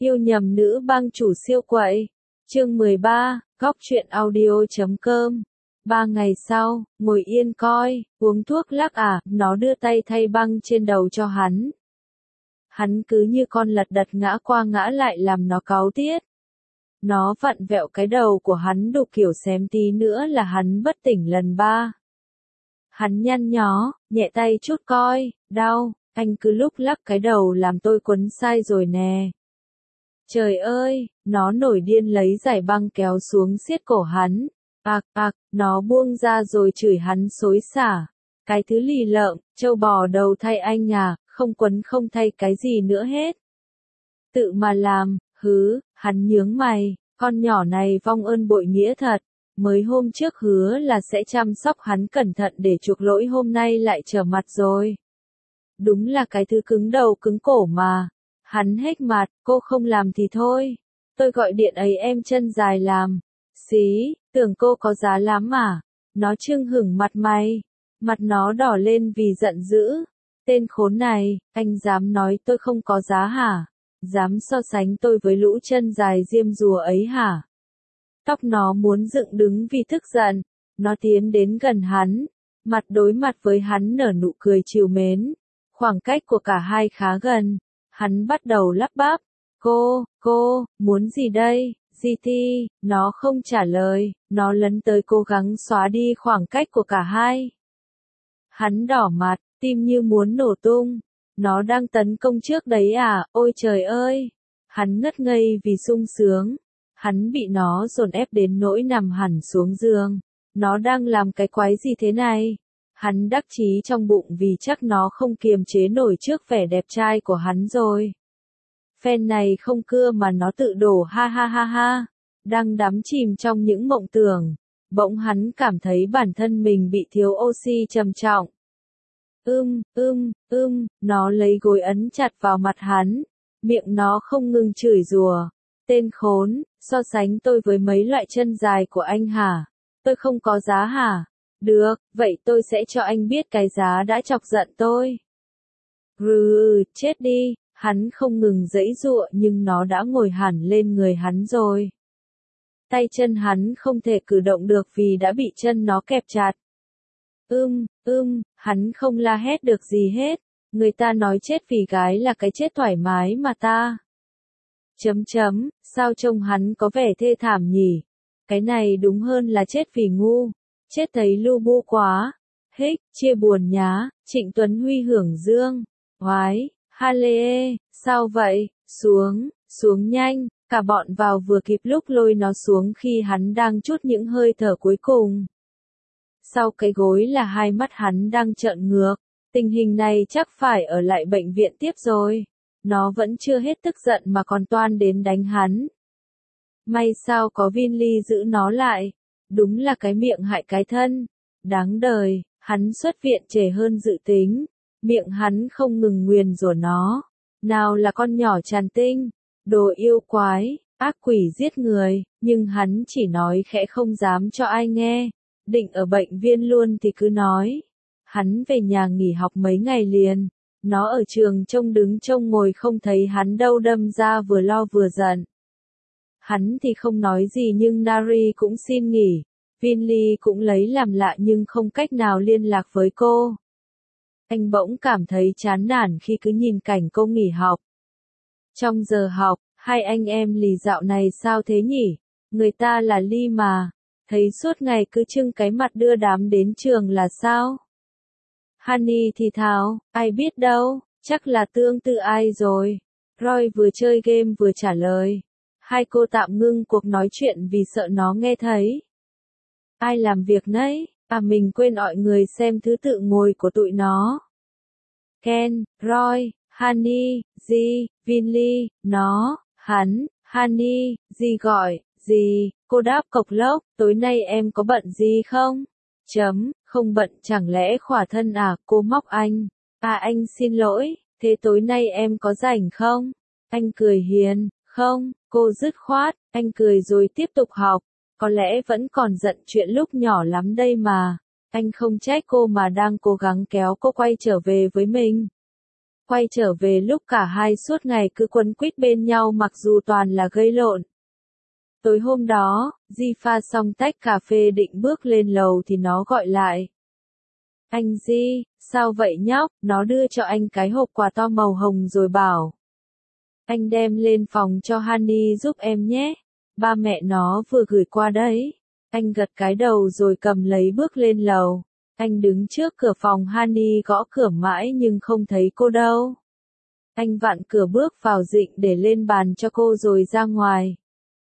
Yêu nhầm nữ bang chủ siêu quậy. Chương 13, góc truyện audio.com. 3 ngày sau, ngồi yên coi, uống thuốc lắc nó đưa tay thay băng trên đầu cho hắn. Hắn cứ như con lật đật ngã qua ngã lại làm nó cáu tiết. Nó vặn vẹo cái đầu của hắn đủ kiểu xém tí nữa là hắn bất tỉnh lần 3. Hắn nhăn nhó, nhẹ tay chút coi, đau, anh cứ lúc lắc cái đầu làm tôi quấn sai rồi nè. Trời ơi, nó nổi điên lấy dải băng kéo xuống siết cổ hắn. Nó buông ra rồi chửi hắn xối xả. Cái thứ lì lợm, trâu bò đầu thay anh không quấn không thay cái gì nữa hết. Tự mà làm, hắn nhướng mày, con nhỏ này vong ơn bội nghĩa thật. Mới hôm trước hứa là sẽ chăm sóc hắn cẩn thận để chuộc lỗi, hôm nay lại trở mặt rồi. Đúng là cái thứ cứng đầu cứng cổ mà. Hắn hếch mặt, cô không làm thì thôi. Tôi gọi điện ấy em chân dài làm. Xí, tưởng cô có giá lắm à? Nó trưng hửng mặt mày. Mặt nó đỏ lên vì giận dữ. Tên khốn này, anh dám nói tôi không có giá hả? Dám so sánh tôi với lũ chân dài diêm rùa ấy hả? Tóc nó muốn dựng đứng vì tức giận. Nó tiến đến gần hắn. Mặt đối mặt với hắn nở nụ cười trìu mến. Khoảng cách của cả hai khá gần. Hắn bắt đầu lắp bắp. Cô, muốn gì đây? GT, nó không trả lời, nó lấn tới cố gắng xóa đi khoảng cách của cả hai. Hắn đỏ mặt, tim như muốn nổ tung. Nó đang tấn công trước đấy à, ôi trời ơi. Hắn ngất ngây vì sung sướng. Hắn bị nó dồn ép đến nỗi nằm hẳn xuống giường. Nó đang làm cái quái gì thế này? Hắn đắc chí trong bụng vì chắc nó không kiềm chế nổi trước vẻ đẹp trai của hắn rồi. Phen này không cưa mà nó tự đổ ha ha ha ha. Đang đắm chìm trong những mộng tưởng. Bỗng hắn cảm thấy bản thân mình bị thiếu oxy trầm trọng. Nó lấy gối ấn chặt vào mặt hắn. Miệng nó không ngừng chửi rủa. Tên khốn, so sánh tôi với mấy loại chân dài của anh hả? Tôi không có giá hả? Được, vậy tôi sẽ cho anh biết cái giá đã chọc giận tôi. Chết đi, hắn không ngừng giãy giụa nhưng nó đã ngồi hẳn lên người hắn rồi. Tay chân hắn không thể cử động được vì đã bị chân nó kẹp chặt. Hắn không la hét được gì hết. Người ta nói chết vì gái là cái chết thoải mái mà ta. Sao trông hắn có vẻ thê thảm nhỉ? Cái này đúng hơn là chết vì ngu. Chết thấy lu bu quá. Chia buồn nhá, Trịnh Tuấn Huy hưởng dương. Oái, Hale, sao vậy? Xuống nhanh, cả bọn vào vừa kịp lúc lôi nó xuống khi hắn đang trút những hơi thở cuối cùng. Sau cái gối là hai mắt hắn đang trợn ngược. Tình hình này chắc phải ở lại bệnh viện tiếp rồi. Nó vẫn chưa hết tức giận mà còn toan đến đánh hắn. May sao có Vinly giữ nó lại. Đúng là cái miệng hại cái thân. Đáng đời, hắn xuất viện trễ hơn dự tính. Miệng hắn không ngừng nguyền rủa nó. Nào là con nhỏ tràn tinh, đồ yêu quái, ác quỷ giết người, nhưng hắn chỉ nói khẽ không dám cho ai nghe. Định ở bệnh viện luôn thì cứ nói. Hắn về nhà nghỉ học mấy ngày liền. Nó ở trường trông đứng trông ngồi không thấy hắn đâu, đâm ra vừa lo vừa giận. Hắn thì không nói gì nhưng Nari cũng xin nghỉ. Vinly cũng lấy làm lạ nhưng không cách nào liên lạc với cô. Anh bỗng cảm thấy chán nản khi cứ nhìn cảnh cô nghỉ học. Trong giờ học, hai anh em lì dạo này sao thế nhỉ? Người ta là Ly mà. Thấy suốt ngày cứ trưng cái mặt đưa đám đến trường là sao? Honey thì thào, ai biết đâu, chắc là tương tự ai rồi. Roy vừa chơi game vừa trả lời. Hai cô tạm ngưng cuộc nói chuyện vì sợ nó nghe thấy. Ai làm việc nấy, mình quên gọi người xem thứ tự ngồi của tụi nó. Ken, Roy, Honey, G, Vinly, nó, hắn, Honey, G gọi, gì, cô đáp cộc lốc, tối nay em có bận gì không? Không bận, chẳng lẽ khỏa thân à, cô móc anh. Anh xin lỗi, thế tối nay em có rảnh không? Anh cười hiền, không, cô dứt khoát, anh cười rồi tiếp tục học. Có lẽ vẫn còn giận chuyện lúc nhỏ lắm đây mà. Anh không trách cô mà đang cố gắng kéo cô quay trở về với mình. Quay trở về lúc cả hai suốt ngày cứ quấn quýt bên nhau mặc dù toàn là gây lộn. Tối hôm đó, Di pha xong tách cà phê định bước lên lầu thì nó gọi lại. Anh Di, sao vậy nhóc? Nó đưa cho anh cái hộp quà to màu hồng rồi bảo. Anh đem lên phòng cho Honey giúp em nhé. Ba mẹ nó vừa gửi qua đấy. Anh gật cái đầu rồi cầm lấy bước lên lầu. Anh đứng trước cửa phòng Honey gõ cửa mãi nhưng không thấy cô đâu. Anh vặn cửa bước vào dịnh để lên bàn cho cô rồi ra ngoài.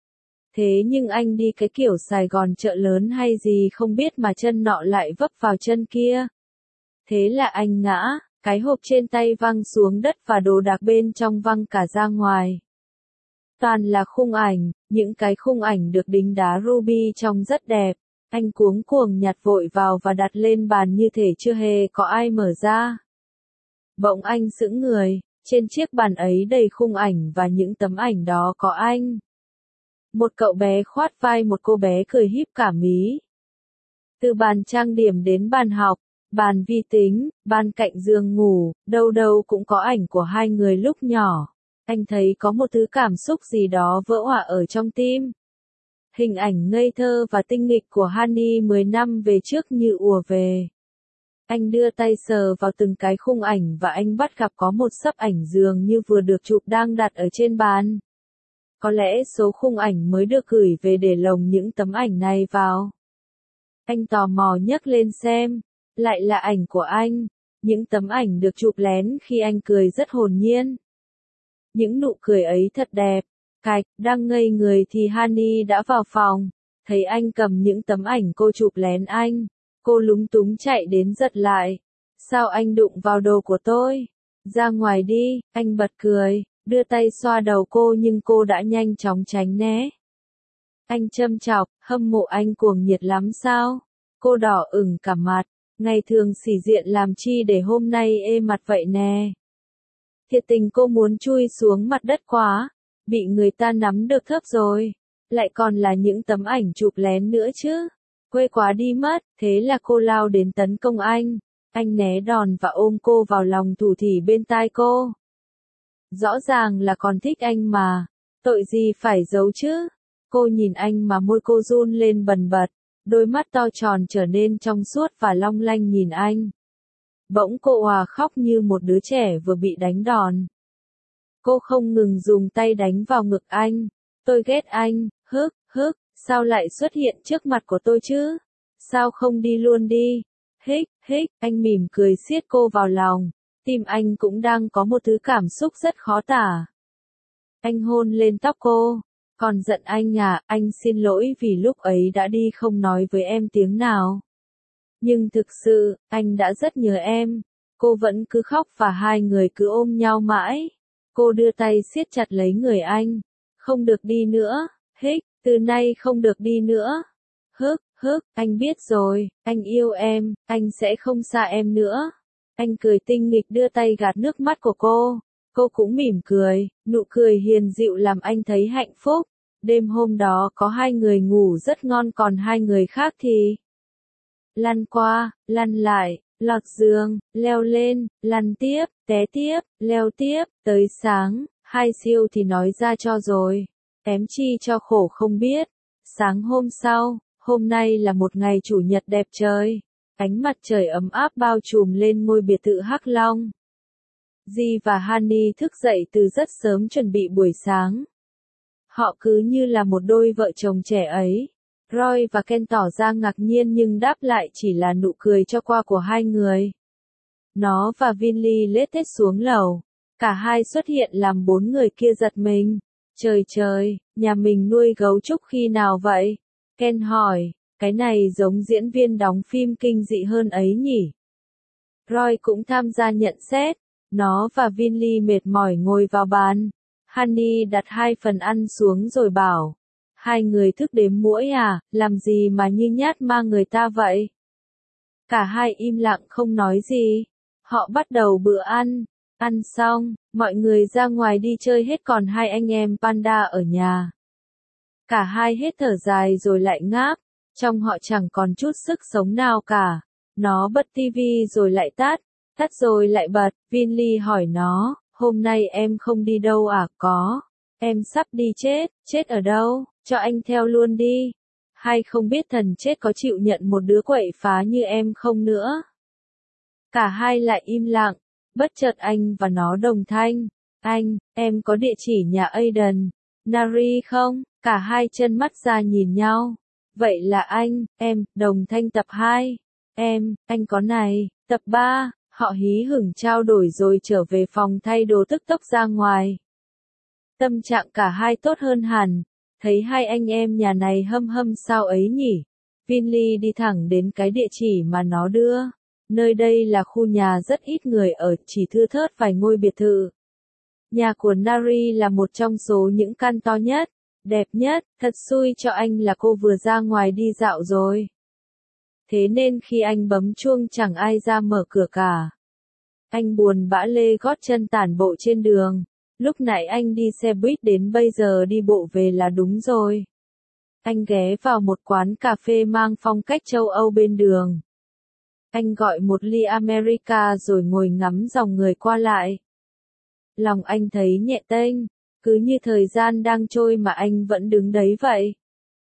Thế nhưng anh đi cái kiểu Sài Gòn chợ lớn hay gì không biết mà chân nọ lại vấp vào chân kia. Thế là anh ngã, cái hộp trên tay văng xuống đất và đồ đạc bên trong văng cả ra ngoài. Toàn là khung ảnh, những cái khung ảnh được đính đá ruby trông rất đẹp. Anh cuống cuồng nhặt vội vào và đặt lên bàn như thể chưa hề có ai mở ra. Bỗng anh sững người, trên chiếc bàn ấy đầy khung ảnh và những tấm ảnh đó có anh. Một cậu bé khoát vai một cô bé cười híp cả mí. Từ bàn trang điểm đến bàn học, bàn vi tính, bàn cạnh giường ngủ, đâu đâu cũng có ảnh của hai người lúc nhỏ. Anh thấy có một thứ cảm xúc gì đó vỡ òa ở trong tim. Hình ảnh ngây thơ và tinh nghịch của Honey 10 năm về trước như ùa về. Anh đưa tay sờ vào từng cái khung ảnh và anh bắt gặp có một xấp ảnh dường như vừa được chụp đang đặt ở trên bàn. Có lẽ số khung ảnh mới được gửi về để lồng những tấm ảnh này vào. Anh tò mò nhấc lên xem, lại là ảnh của anh. Những tấm ảnh được chụp lén khi anh cười rất hồn nhiên. Những nụ cười ấy thật đẹp. Cạch, đang ngây người thì Honey đã vào phòng. Thấy anh cầm những tấm ảnh cô chụp lén anh. Cô lúng túng chạy đến giật lại. Sao anh đụng vào đồ của tôi? Ra ngoài đi, anh bật cười, đưa tay xoa đầu cô nhưng cô đã nhanh chóng tránh né. Anh châm chọc, hâm mộ anh cuồng nhiệt lắm sao? Cô đỏ ửng cả mặt, ngày thường sĩ diện làm chi để hôm nay ê mặt vậy nè. Thiệt tình cô muốn chui xuống mặt đất quá, bị người ta nắm được thớp rồi, lại còn là những tấm ảnh chụp lén nữa chứ. Quê quá đi mất, thế là cô lao đến tấn công anh né đòn và ôm cô vào lòng thủ thỉ bên tai cô. Rõ ràng là còn thích anh mà, tội gì phải giấu chứ. Cô nhìn anh mà môi cô run lên bần bật, đôi mắt to tròn trở nên trong suốt và long lanh nhìn anh. Bỗng cô òa khóc như một đứa trẻ vừa bị đánh đòn. Cô không ngừng dùng tay đánh vào ngực anh. Tôi ghét anh, hức, sao lại xuất hiện trước mặt của tôi chứ? Sao không đi luôn đi? Hích, anh mỉm cười siết cô vào lòng. Tim anh cũng đang có một thứ cảm xúc rất khó tả. Anh hôn lên tóc cô. Còn giận anh à, anh xin lỗi vì lúc ấy đã đi không nói với em tiếng nào. Nhưng thực sự, anh đã rất nhớ em. Cô vẫn cứ khóc và hai người cứ ôm nhau mãi. Cô đưa tay siết chặt lấy người anh. Không được đi nữa, hích, từ nay không được đi nữa. Hức, anh biết rồi, anh yêu em, anh sẽ không xa em nữa. Anh cười tinh nghịch đưa tay gạt nước mắt của cô. Cô cũng mỉm cười, nụ cười hiền dịu làm anh thấy hạnh phúc. Đêm hôm đó có hai người ngủ rất ngon còn hai người khác thì lăn qua, lăn lại, lọt giường, leo lên, lăn tiếp, té tiếp, leo tiếp, tới sáng, hai siêu thì nói ra cho rồi.Ém chi cho khổ không biết. Sáng hôm sau, hôm nay là một ngày chủ nhật đẹp trời. Ánh mặt trời ấm áp bao trùm lên ngôi biệt thự Hắc Long. Di và Honey thức dậy từ rất sớm chuẩn bị buổi sáng. Họ cứ như là một đôi vợ chồng trẻ ấy. Roy và Ken tỏ ra ngạc nhiên nhưng đáp lại chỉ là nụ cười cho qua của hai người. Nó và Vinley lết tết xuống lầu. Cả hai xuất hiện làm bốn người kia giật mình. Trời, nhà mình nuôi gấu trúc khi nào vậy? Ken hỏi, cái này giống diễn viên đóng phim kinh dị hơn ấy nhỉ? Roy cũng tham gia nhận xét. Nó và Vinley mệt mỏi ngồi vào bàn. Honey đặt hai phần ăn xuống rồi bảo. Hai người thức đếm muỗi à, làm gì mà như nhát ma người ta vậy? Cả hai im lặng không nói gì. Họ bắt đầu bữa ăn. Ăn xong, mọi người ra ngoài đi chơi hết còn hai anh em Panda ở nhà. Cả hai hết thở dài rồi lại ngáp. Trong họ chẳng còn chút sức sống nào cả. Nó bật tivi rồi lại tắt. Tắt rồi lại bật, Vinly hỏi nó, hôm nay em không đi đâu à? Có. Em sắp đi chết, chết ở đâu? Cho anh theo luôn đi. Hay không biết thần chết có chịu nhận một đứa quậy phá như em không nữa? Cả hai lại im lặng, bất chợt anh và nó đồng thanh. Anh, em có địa chỉ nhà Aiden, Nari không? Cả hai chân mắt ra nhìn nhau. Vậy là em, đồng thanh tập 2. Anh có này, tập 3. Họ hí hửng trao đổi rồi trở về phòng thay đồ tức tốc ra ngoài. Tâm trạng cả hai tốt hơn hẳn, thấy hai anh em nhà này hâm hâm sao ấy nhỉ. Vinly đi thẳng đến cái địa chỉ mà nó đưa. Nơi đây là khu nhà rất ít người ở, chỉ thưa thớt vài ngôi biệt thự. Nhà của Nari là một trong số những căn to nhất, đẹp nhất, thật xui cho anh là cô vừa ra ngoài đi dạo rồi. Thế nên khi anh bấm chuông chẳng ai ra mở cửa cả. Anh buồn bã lê gót chân tản bộ trên đường. Lúc nãy anh đi xe buýt đến bây giờ đi bộ về là đúng rồi. Anh ghé vào một quán cà phê mang phong cách châu Âu bên đường. Anh gọi một ly America rồi ngồi ngắm dòng người qua lại. Lòng anh thấy nhẹ tênh, cứ như thời gian đang trôi mà anh vẫn đứng đấy vậy.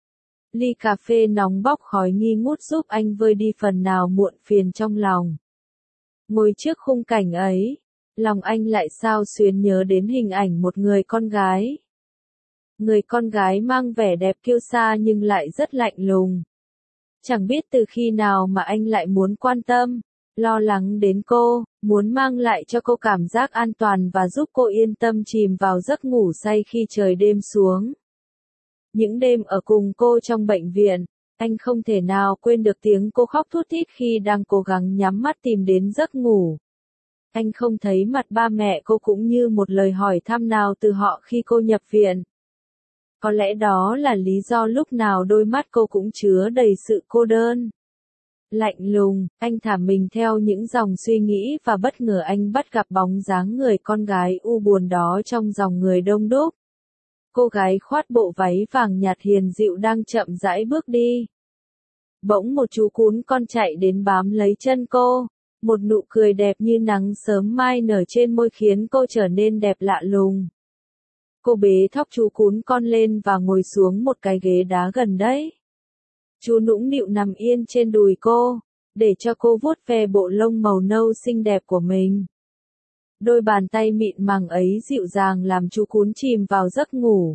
Ly cà phê nóng bốc khói nghi ngút giúp anh vơi đi phần nào muộn phiền trong lòng. Ngồi trước khung cảnh ấy, lòng anh lại xao xuyến nhớ đến hình ảnh một người con gái. Người con gái mang vẻ đẹp kiêu sa nhưng lại rất lạnh lùng. Chẳng biết từ khi nào mà anh lại muốn quan tâm, lo lắng đến cô, muốn mang lại cho cô cảm giác an toàn và giúp cô yên tâm chìm vào giấc ngủ say khi trời đêm xuống. Những đêm ở cùng cô trong bệnh viện, anh không thể nào quên được tiếng cô khóc thút thít khi đang cố gắng nhắm mắt tìm đến giấc ngủ. Anh không thấy mặt ba mẹ cô cũng như một lời hỏi thăm nào từ họ khi cô nhập viện. Có lẽ đó là lý do lúc nào đôi mắt cô cũng chứa đầy sự cô đơn. Lạnh lùng, anh thả mình theo những dòng suy nghĩ và bất ngờ anh bắt gặp bóng dáng người con gái u buồn đó trong dòng người đông đúc. Cô gái khoác bộ váy vàng nhạt hiền dịu đang chậm rãi bước đi. Bỗng một chú cún con chạy đến bám lấy chân cô. Một nụ cười đẹp như nắng sớm mai nở trên môi khiến cô trở nên đẹp lạ lùng. Cô bế thóc chú cún con lên và ngồi xuống một cái ghế đá gần đấy. Chú nũng nịu nằm yên trên đùi cô, để cho cô vuốt ve bộ lông màu nâu xinh đẹp của mình. Đôi bàn tay mịn màng ấy dịu dàng làm chú cún chìm vào giấc ngủ.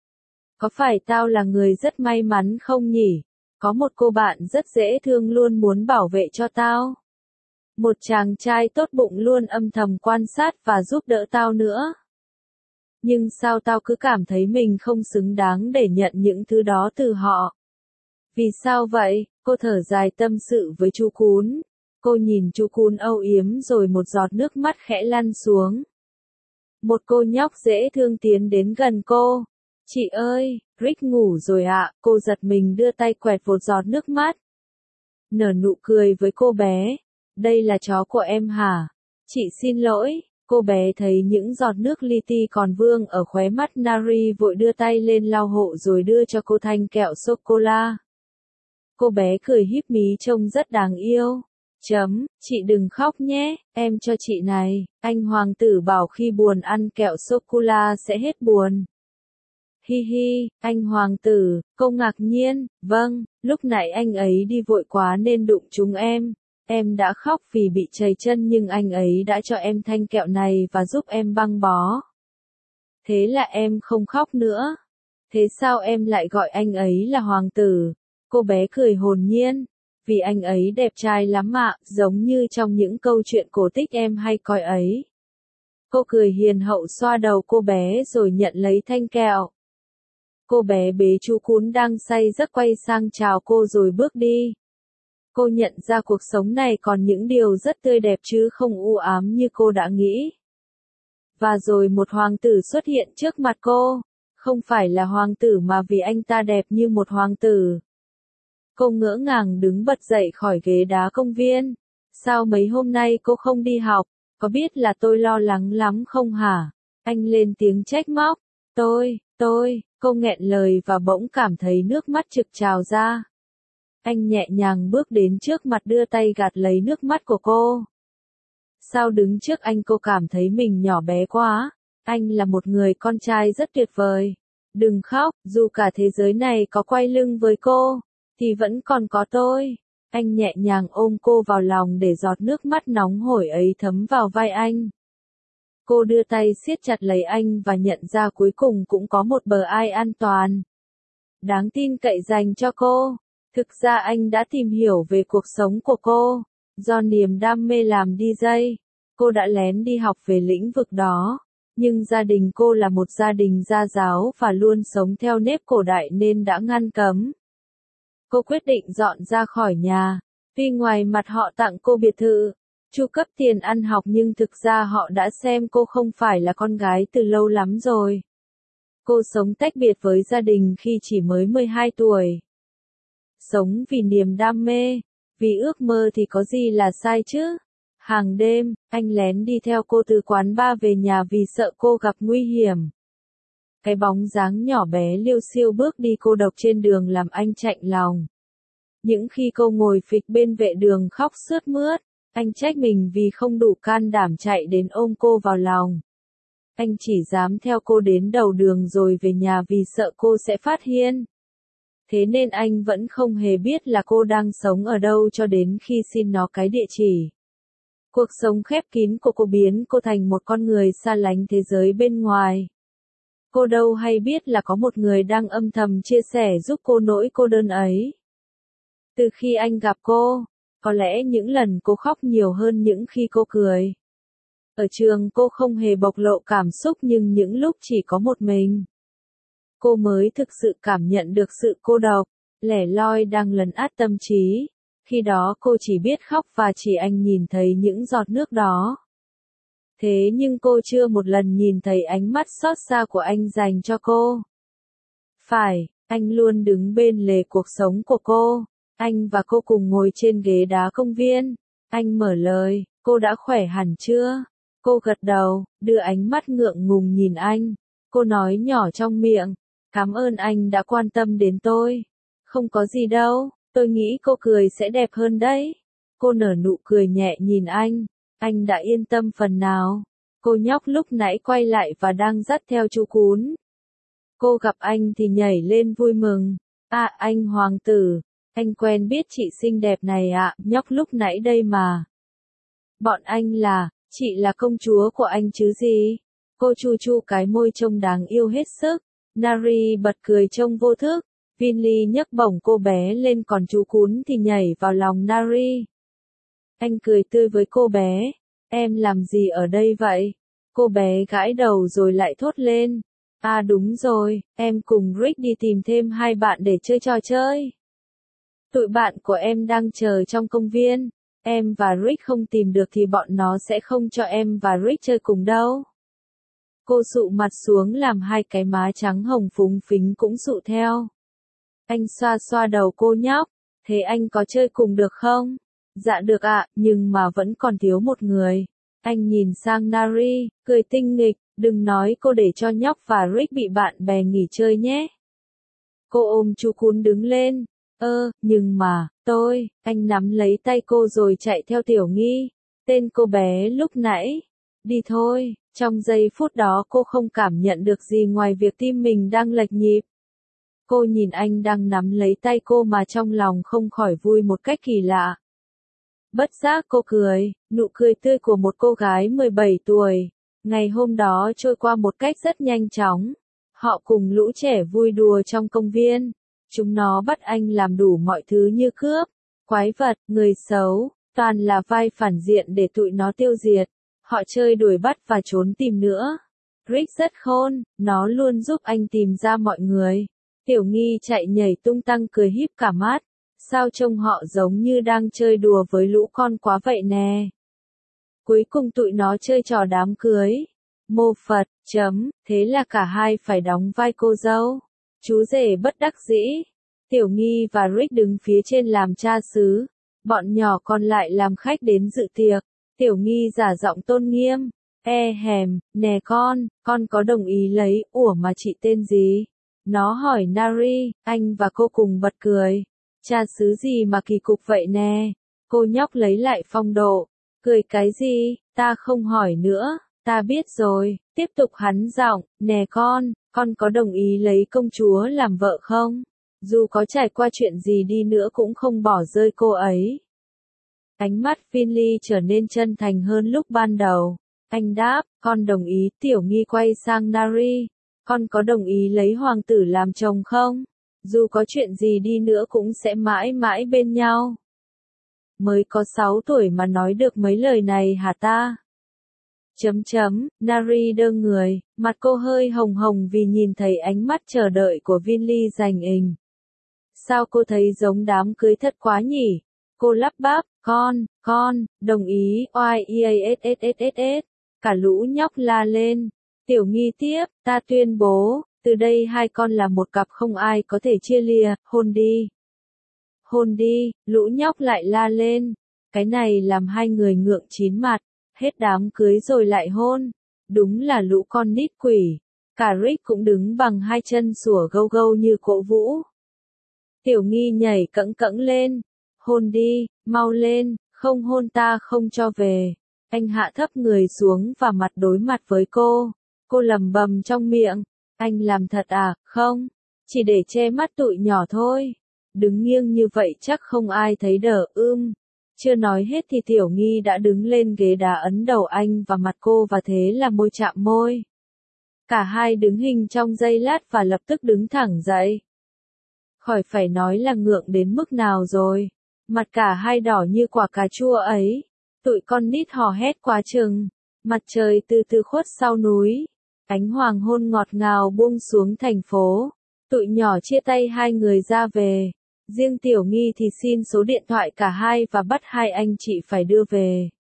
Có phải tao là người rất may mắn không nhỉ? Có một cô bạn rất dễ thương luôn muốn bảo vệ cho tao. Một chàng trai tốt bụng luôn âm thầm quan sát và giúp đỡ tao nữa. Nhưng sao tao cứ cảm thấy mình không xứng đáng để nhận những thứ đó từ họ? Vì sao vậy? Cô thở dài tâm sự với chú cún. Cô nhìn chú cún âu yếm rồi một giọt nước mắt khẽ lăn xuống. Một cô nhóc dễ thương tiến đến gần cô. Chị ơi, Rick ngủ rồi ạ. Cô giật mình đưa tay quẹt một giọt nước mắt. Nở nụ cười với cô bé. Đây là chó của em hả? Chị xin lỗi. Cô bé thấy những giọt nước li ti còn vương ở khóe mắt Nari vội đưa tay lên lau hộ rồi đưa cho cô thanh kẹo sô-cô-la. Cô bé cười híp mí trông rất đáng yêu. Chị đừng khóc nhé, em cho chị này. Anh hoàng tử bảo khi buồn ăn kẹo sô-cô-la sẽ hết buồn. Hi hi, anh hoàng tử, cô ngạc nhiên, vâng, lúc nãy anh ấy đi vội quá nên đụng trúng em. Em đã khóc vì bị trầy chân nhưng anh ấy đã cho em thanh kẹo này và giúp em băng bó. Thế là em không khóc nữa. Thế sao em lại gọi anh ấy là hoàng tử? Cô bé cười hồn nhiên. Vì anh ấy đẹp trai lắm ạ, giống như trong những câu chuyện cổ tích em hay coi ấy. Cô cười hiền hậu xoa đầu cô bé rồi nhận lấy thanh kẹo. Cô bé bế chú cún đang say giấc quay sang chào cô rồi bước đi. Cô nhận ra cuộc sống này còn những điều rất tươi đẹp chứ không u ám như cô đã nghĩ. Và rồi một hoàng tử xuất hiện trước mặt cô. Không phải là hoàng tử mà vì anh ta đẹp như một hoàng tử. Cô ngỡ ngàng đứng bật dậy khỏi ghế đá công viên. Sao mấy hôm nay cô không đi học? Có biết là tôi lo lắng lắm không hả? Anh lên tiếng trách móc. Cô nghẹn lời và bỗng cảm thấy nước mắt trực trào ra. Anh nhẹ nhàng bước đến trước mặt đưa tay gạt lấy nước mắt của cô. Sao đứng trước anh cô cảm thấy mình nhỏ bé quá? Anh là một người con trai rất tuyệt vời. Đừng khóc, dù cả thế giới này có quay lưng với cô, thì vẫn còn có tôi. Anh nhẹ nhàng ôm cô vào lòng để giọt nước mắt nóng hổi ấy thấm vào vai anh. Cô đưa tay siết chặt lấy anh và nhận ra cuối cùng cũng có một bờ ai an toàn, đáng tin cậy dành cho cô. Thực ra anh đã tìm hiểu về cuộc sống của cô. Do niềm đam mê làm DJ, cô đã lén đi học về lĩnh vực đó. Nhưng gia đình cô là một gia đình gia giáo và luôn sống theo nếp cổ đại nên đã ngăn cấm. Cô quyết định dọn ra khỏi nhà. Tuy ngoài mặt họ tặng cô biệt thự, chu cấp tiền ăn học nhưng thực ra họ đã xem cô không phải là con gái từ lâu lắm rồi. Cô sống tách biệt với gia đình khi chỉ mới 12 tuổi. Sống vì niềm đam mê, vì ước mơ thì có gì là sai chứ? Hàng đêm, anh lén đi theo cô từ quán bar về nhà vì sợ cô gặp nguy hiểm. Cái bóng dáng nhỏ bé liêu xiêu bước đi cô độc trên đường làm anh chạnh lòng. Những khi cô ngồi phịch bên vệ đường khóc sướt mướt, anh trách mình vì không đủ can đảm chạy đến ôm cô vào lòng. Anh chỉ dám theo cô đến đầu đường rồi về nhà vì sợ cô sẽ phát hiện. Thế nên anh vẫn không hề biết là cô đang sống ở đâu cho đến khi xin nó cái địa chỉ. Cuộc sống khép kín của cô biến cô thành một con người xa lánh thế giới bên ngoài. Cô đâu hay biết là có một người đang âm thầm chia sẻ giúp cô nỗi cô đơn ấy. Từ khi anh gặp cô, có lẽ những lần cô khóc nhiều hơn những khi cô cười. Ở trường cô không hề bộc lộ cảm xúc nhưng những lúc chỉ có một mình, cô mới thực sự cảm nhận được sự cô độc, lẻ loi đang lấn át tâm trí. Khi đó cô chỉ biết khóc và chỉ anh nhìn thấy những giọt nước đó. Thế nhưng cô chưa một lần nhìn thấy ánh mắt xót xa của anh dành cho cô. Phải, anh luôn đứng bên lề cuộc sống của cô. Anh và cô cùng ngồi trên ghế đá công viên. Anh mở lời, cô đã khỏe hẳn chưa? Cô gật đầu, đưa ánh mắt ngượng ngùng nhìn anh. Cô nói nhỏ trong miệng, cảm ơn anh đã quan tâm đến tôi. Không có gì đâu, tôi nghĩ cô cười sẽ đẹp hơn đấy. Cô nở nụ cười nhẹ nhìn anh đã yên tâm phần nào. Cô nhóc lúc nãy quay lại và đang dắt theo chú cún. Cô gặp anh thì nhảy lên vui mừng. À, anh hoàng tử, anh quen biết chị xinh đẹp này ạ, nhóc lúc nãy đây mà. Bọn anh chị là công chúa của anh chứ gì? Cô chu chu cái môi trông đáng yêu hết sức. Nari bật cười trông vô thức. Vinly nhấc bổng cô bé lên còn chú cún thì nhảy vào lòng Nari. Anh cười tươi với cô bé. Em làm gì ở đây vậy? Cô bé gãi đầu rồi lại thốt lên. À đúng rồi, em cùng Rick đi tìm thêm 2 bạn để chơi trò chơi. Tụi bạn của em đang chờ trong công viên. Em và Rick không tìm được thì bọn nó sẽ không cho em và Rick chơi cùng đâu. Cô sụ mặt xuống làm 2 cái má trắng hồng phúng phính cũng sụ theo. Anh xoa xoa đầu cô nhóc. Thế anh có chơi cùng được không? Dạ được ạ, nhưng mà vẫn còn thiếu một người. Anh nhìn sang Nari, cười tinh nghịch, đừng nói cô để cho nhóc và Rick bị bạn bè nghỉ chơi nhé. Cô ôm chú cún đứng lên. Nhưng mà, anh nắm lấy tay cô rồi chạy theo Tiểu Nghi, tên cô bé lúc nãy. Đi thôi, trong giây phút đó cô không cảm nhận được gì ngoài việc tim mình đang lệch nhịp. Cô nhìn anh đang nắm lấy tay cô mà trong lòng không khỏi vui một cách kỳ lạ. Bất giác cô cười, nụ cười tươi của một cô gái 17 tuổi. Ngày hôm đó trôi qua một cách rất nhanh chóng. Họ cùng lũ trẻ vui đùa trong công viên. Chúng nó bắt anh làm đủ mọi thứ như cướp, quái vật, người xấu, toàn là vai phản diện để tụi nó tiêu diệt. Họ chơi đuổi bắt và trốn tìm nữa. Rick rất khôn, nó luôn giúp anh tìm ra mọi người. Tiểu Nghi chạy nhảy tung tăng cười híp cả mắt. Sao trông họ giống như đang chơi đùa với lũ con quá vậy nè. Cuối cùng tụi nó chơi trò đám cưới. Mô Phật, thế là cả hai phải đóng vai cô dâu. Chú rể bất đắc dĩ. Tiểu Nghi và Rick đứng phía trên làm cha xứ. Bọn nhỏ còn lại làm khách đến dự tiệc. Tiểu Nghi giả giọng tôn nghiêm. Nè con có đồng ý lấy, mà chị tên gì? Nó hỏi Nari, anh và cô cùng bật cười. Cha xứ gì mà kỳ cục vậy nè? Cô nhóc lấy lại phong độ. Cười cái gì, ta không hỏi nữa, ta biết rồi, tiếp tục hắn giọng, nè con có đồng ý lấy công chúa làm vợ không? Dù có trải qua chuyện gì đi nữa cũng không bỏ rơi cô ấy. Ánh mắt Finley trở nên chân thành hơn lúc ban đầu. Anh đáp, con đồng ý. Tiểu Nghi quay sang Nari, con có đồng ý lấy hoàng tử làm chồng không? Dù có chuyện gì đi nữa cũng sẽ mãi mãi bên nhau. Mới có 6 tuổi mà nói được mấy lời này hả ta? Nari đơ người, mặt cô hơi hồng hồng vì nhìn thấy ánh mắt chờ đợi của Finley dành ình. Sao cô thấy giống đám cưới thật quá nhỉ? Cô lắp bắp, con, đồng ý, oieassss. Cả lũ nhóc la lên. Tiểu Nghi tiếp, ta tuyên bố, từ đây hai con là một cặp không ai có thể chia lìa, hôn đi. Hôn đi, lũ nhóc lại la lên. Cái này làm hai người ngượng chín mặt, hết đám cưới rồi lại hôn. Đúng là lũ con nít quỷ. Cả Rick cũng đứng bằng hai chân sủa gâu gâu như cổ vũ. Tiểu Nghi nhảy cẫng cẫng lên. Hôn đi, mau lên, không hôn ta không cho về. Anh hạ thấp người xuống và mặt đối mặt với cô. Cô lẩm bẩm trong miệng. Anh làm thật à, không? Chỉ để che mắt tụi nhỏ thôi. Đứng nghiêng như vậy chắc không ai thấy đờ Chưa nói hết thì Tiểu Nghi đã đứng lên ghế đá ấn đầu anh và mặt cô và thế là môi chạm môi. Cả hai đứng hình trong giây lát và lập tức đứng thẳng dậy. Khỏi phải nói là ngượng đến mức nào rồi. Mặt cả hai đỏ như quả cà chua ấy. Tụi con nít hò hét quá chừng. Mặt trời từ từ khuất sau núi. Ánh hoàng hôn ngọt ngào buông xuống thành phố. Tụi nhỏ chia tay hai người ra về. Riêng Tiểu Nghi thì xin số điện thoại cả hai và bắt hai anh chị phải đưa về.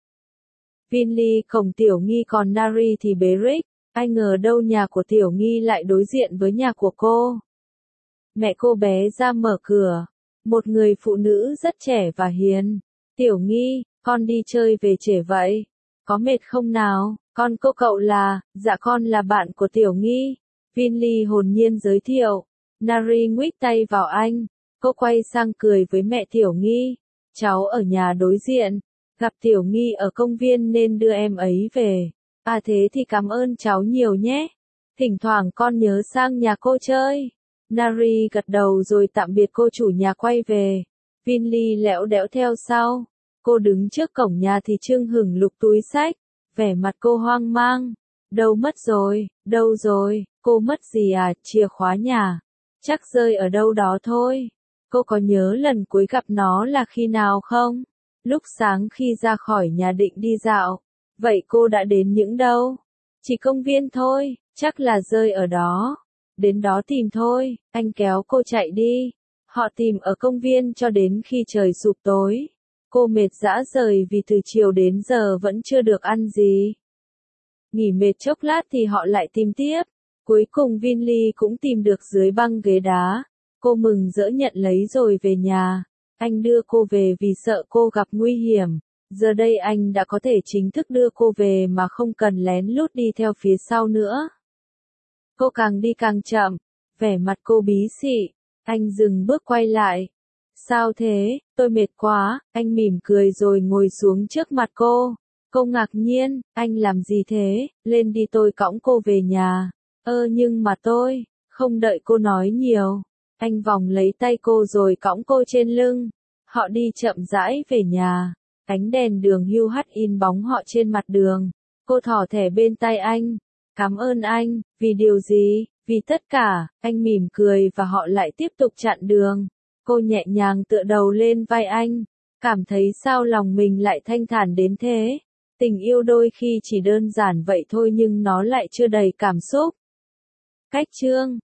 Finley cổng Tiểu Nghi còn Nari thì bế Rick. Ai ngờ đâu nhà của Tiểu Nghi lại đối diện với nhà của cô. Mẹ cô bé ra mở cửa. Một người phụ nữ rất trẻ và hiền. Tiểu Nghi, con đi chơi về trễ vậy. Có mệt không nào? Cô cậu là, dạ con là bạn của Tiểu Nghi. Finley hồn nhiên giới thiệu. Nari nguých tay vào anh. Cô quay sang cười với mẹ Tiểu Nghi. Cháu ở nhà đối diện. Gặp Tiểu Nghi ở công viên nên đưa em ấy về. À thế thì cảm ơn cháu nhiều nhé. Thỉnh thoảng con nhớ sang nhà cô chơi. Nari gật đầu rồi tạm biệt cô chủ nhà quay về. Finley lẽo đẽo theo sau. Cô đứng trước cổng nhà thì Trương Hửng lục túi xách. Vẻ mặt cô hoang mang. Đâu mất rồi, đâu rồi, cô mất gì à, chìa khóa nhà. Chắc rơi ở đâu đó thôi. Cô có nhớ lần cuối gặp nó là khi nào không? Lúc sáng khi ra khỏi nhà định đi dạo. Vậy cô đã đến những đâu? Chỉ công viên thôi, chắc là rơi ở đó. Đến đó tìm thôi, anh kéo cô chạy đi. Họ tìm ở công viên cho đến khi trời sụp tối. Cô mệt rã rời vì từ chiều đến giờ vẫn chưa được ăn gì. Nghỉ mệt chốc lát thì họ lại tìm tiếp. Cuối cùng Finley cũng tìm được dưới băng ghế đá. Cô mừng rỡ nhận lấy rồi về nhà. Anh đưa cô về vì sợ cô gặp nguy hiểm. Giờ đây anh đã có thể chính thức đưa cô về mà không cần lén lút đi theo phía sau nữa. Cô càng đi càng chậm. Vẻ mặt cô bí xị. Anh dừng bước quay lại. Sao thế, tôi mệt quá. Anh mỉm cười rồi ngồi xuống trước mặt cô. Cô ngạc nhiên, anh làm gì thế, lên đi tôi cõng cô về nhà. Nhưng mà tôi, không đợi cô nói nhiều. Anh vòng lấy tay cô rồi cõng cô trên lưng. Họ đi chậm rãi về nhà. Ánh đèn đường hưu hắt in bóng họ trên mặt đường. Cô thỏ thẻ bên tay anh. Cảm ơn anh, vì điều gì, vì tất cả, anh mỉm cười và họ lại tiếp tục chặn đường. Cô nhẹ nhàng tựa đầu lên vai anh. Cảm thấy sao lòng mình lại thanh thản đến thế. Tình yêu đôi khi chỉ đơn giản vậy thôi nhưng nó lại chưa đầy cảm xúc. Cách chương